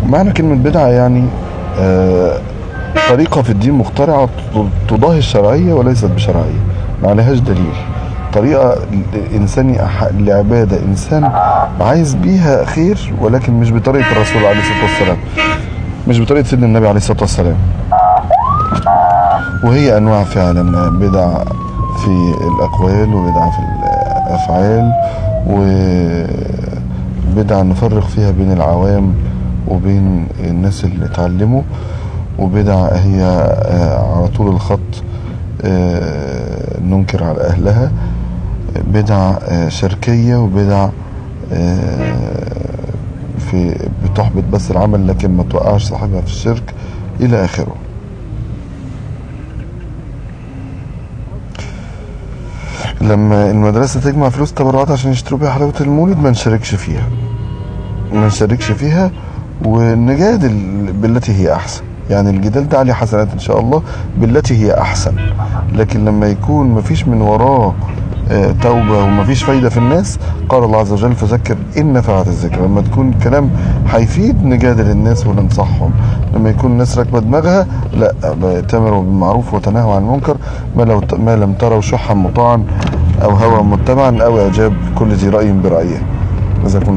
معنى كلمة بدعة يعني طريقة في الدين مخترعة تضاهي الشرعية وليست بشرعية، ما عليهاش دليل. طريقة إنساني لعبادة إنسان عايز بيها خير، ولكن مش بطريقة الرسول عليه الصلاة والسلام، مش بطريقة سيدنا النبي عليه الصلاة والسلام. وهي أنواع فعلا، بدع في الأقوال وبدع في الأفعال، وبدع نفرق فيها بين العوام وبين الناس اللي اتعلموا، وبدع هي على طول الخط ننكر على أهلها، بدع شركية، وبدع في بتحبط بس العمل لكن ما توقعش صاحبها في الشرك إلى آخره. لما المدرسة تجمع فلوس تبرعات عشان يشتروا بيها حلاوة المولد ما نشاركش فيها ونجادل بالتي هي أحسن. يعني الجدال ده عليه حسنات إن شاء الله بالتي هي أحسن، لكن لما يكون مفيش من وراه توبة ومفيش فايدة في الناس، قال الله عز وجل فذكر إن نفعت الذكر. لما تكون كلام هيفيد نجادل الناس وننصحهم. لما يكون الناس راكبة دماغها، لا، تأمروا بالمعروف وتنهوا عن المنكر ما لم تروا شحا مطاعا أو هوى متبعا أو إعجاب كل ذي رأي برأيه. جزاكم